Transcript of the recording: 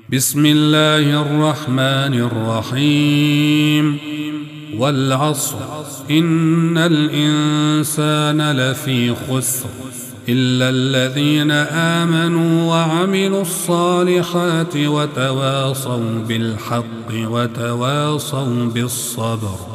بسم الله الرحمن الرحيم والعصر إن الإنسان لفي خسر إلا الذين آمنوا وعملوا الصالحات وتواصوا بالحق وتواصوا بالصبر.